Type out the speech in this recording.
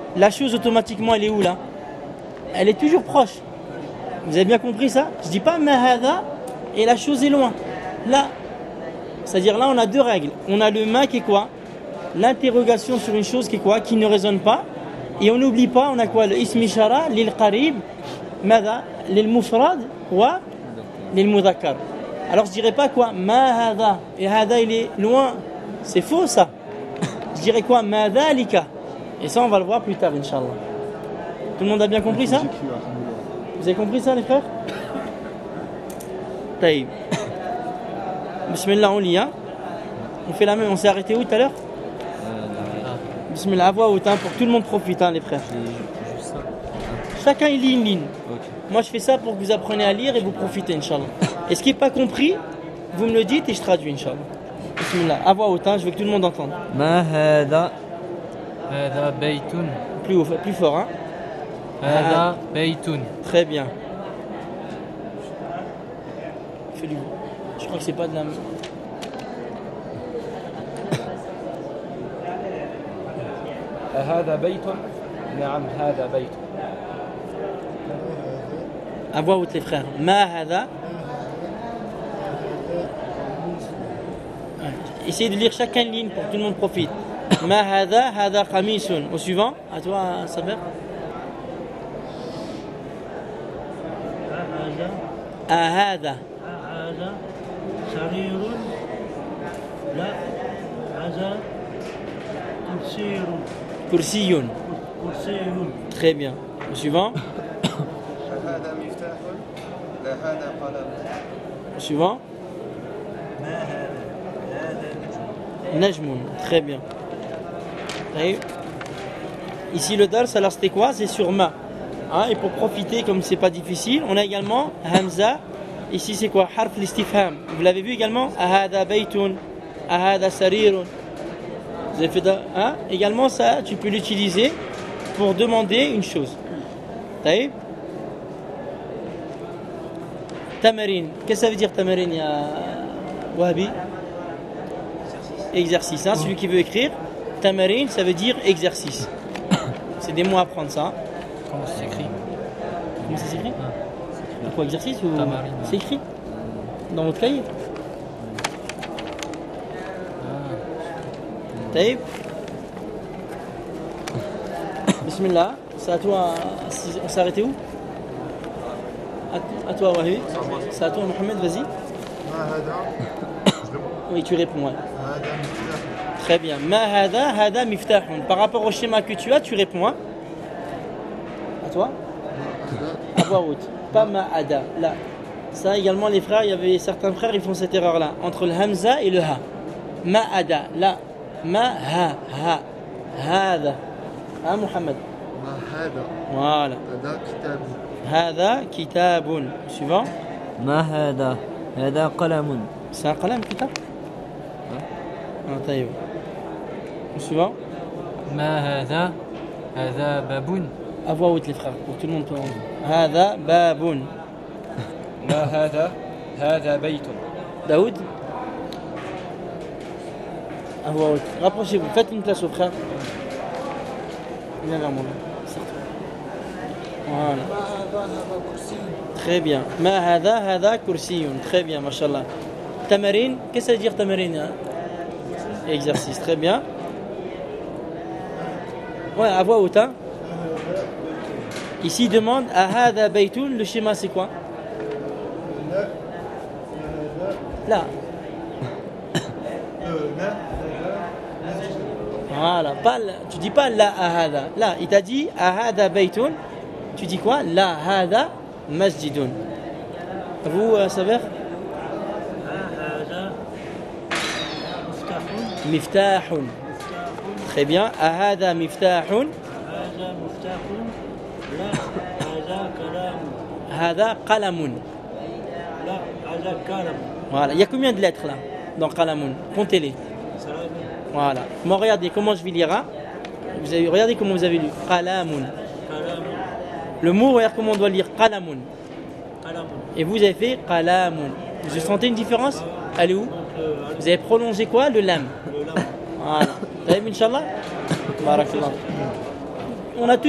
la chose automatiquement elle est où là? Elle est toujours proche. Vous avez bien compris ça? Je dis pas ma hada et la chose est loin. Là, c'est-à-dire là on a deux règles. On a le ma qui est quoi? L'interrogation sur une chose qui est quoi? Qui ne résonne pas. Et on n'oublie pas, on a quoi? Le ism ishara, lil qarib, mada, lil mufrad, wa lil mudhakkar. Alors je dirais pas quoi? Ma hada. Et hada il est loin. C'est faux ça. Je dirais quoi? Ma dhalika. Et ça on va le voir plus tard, Inch'Allah. Tout le monde a bien compris ça? Vous avez compris ça les frères? Taïb. Bismillah, on lit, hein? On fait la même, on s'est arrêté où tout à l'heure? Bismillah, à voix haute, hein, pour que tout le monde profite, hein, les frères. Chacun il lit une ligne. Okay. Moi je fais ça pour que vous appreniez à lire et vous profitez, Inch'Allah. Et ce qui n'est pas compris, vous me le dites et je traduis, Inch'Allah. Bismillah, à voix haute, hein, je veux que tout le monde entende. Ma hada baytun. Plus fort, hein? Hada baytun. Très bien. Fais-lui. Je crois que c'est pas de la... هذا بيت نعم هذا بيت. À voix haute les frères. Ma hada. Essayez de lire chacun une ligne pour que tout le monde profite. Ma hada, hada qamisun. Au suivant, à toi Saber. Ahada. هذا سرير لا هذا كرسي Kursiyun. كرسي. Très bien. Au suivant. هذا مفتاح لا هذا قلم. Au suivant. ما هذا Najmun. Très bien. Ici le dars, alors c'était quoi? C'est sur ma. Hein, et pour profiter, comme c'est pas difficile, on a également Hamza. Ici c'est quoi? Harf l'istifham. Vous l'avez vu également? Ahada baytun, ahada sarirun. Vous avez fait hein? Également ça, tu peux l'utiliser pour demander une chose. Taïb. Tamarin. Qu'est-ce que ça veut dire tamarin, ya Wahabi? Exercice. Hein? Celui qui veut écrire, tamarin, ça veut dire exercice. C'est des mots à prendre ça. Comment ça s'écrit? Comment ça s'écrit? Quoi, exercice ou... Tamarine. C'est écrit dans votre cahier. Taïb. Bismillah. C'est à toi. On s'est arrêté où? À toi, Wahi. C'est à toi, Mohamed, vas-y. Oui, tu réponds. Ouais. Très bien. Ma hada, hada miftahun. Par rapport au schéma que tu as, tu réponds. Hein? À toi? À voix haute. Pas ma hada. Là. Ça également, les frères, il y avait certains frères, ils font cette erreur-là. Entre le hamza et le ha. Ma hada. Là. Ma ha. Ha. Hada. Ah, Mohamed. ما هذا Voilà. هذا كتاب. هذا كتاب. Suivant. ما هذا قلم. C'est un qalam, kitab? Ah, taïb. Suivant. ما هذا باب. À voix haute, les frères, pour que tout le monde peut entendre. هذا باب. ما هذا بيت. Daoud. À voix haute. Rapprochez-vous, faites une place aux frères. Viens vers moi. Voilà. Très bien. Ma hada kursiyun. Très bien, mashallah. Tamarin, qu'est-ce que ça veut dire tamarin? Hein? Exercice, très bien. Ouais, à voix haute. Hein? Ici, il demande à hada baytun, le schéma c'est quoi? Là. Voilà, pas, tu dis pas la hada. Là, il t'a dit hada baytun. Tu dis quoi? La hada masjidun. Vous, Saber? هذا مفتاح Miftahun. Très bien. Hada miftahun. هذا مفتاح لا هذا كلام Hada qalamun. لا هذا كلام Voilà. Il y a combien de lettres là dans qalamun? Comptez-les. سلام Voilà. Moi, regardez comment je vais lire. Hein? Vous avez regardez comment vous avez lu. Qalamun. كلام Le mot, regarde comment on doit lire. Qalamun. كلام. Et vous avez fait qalamun. Vous sentez une différence? Elle est où? Vous avez prolongé quoi? Le lam. Voilà. Vous avez vu, Inch'Allah? Barakallah. on a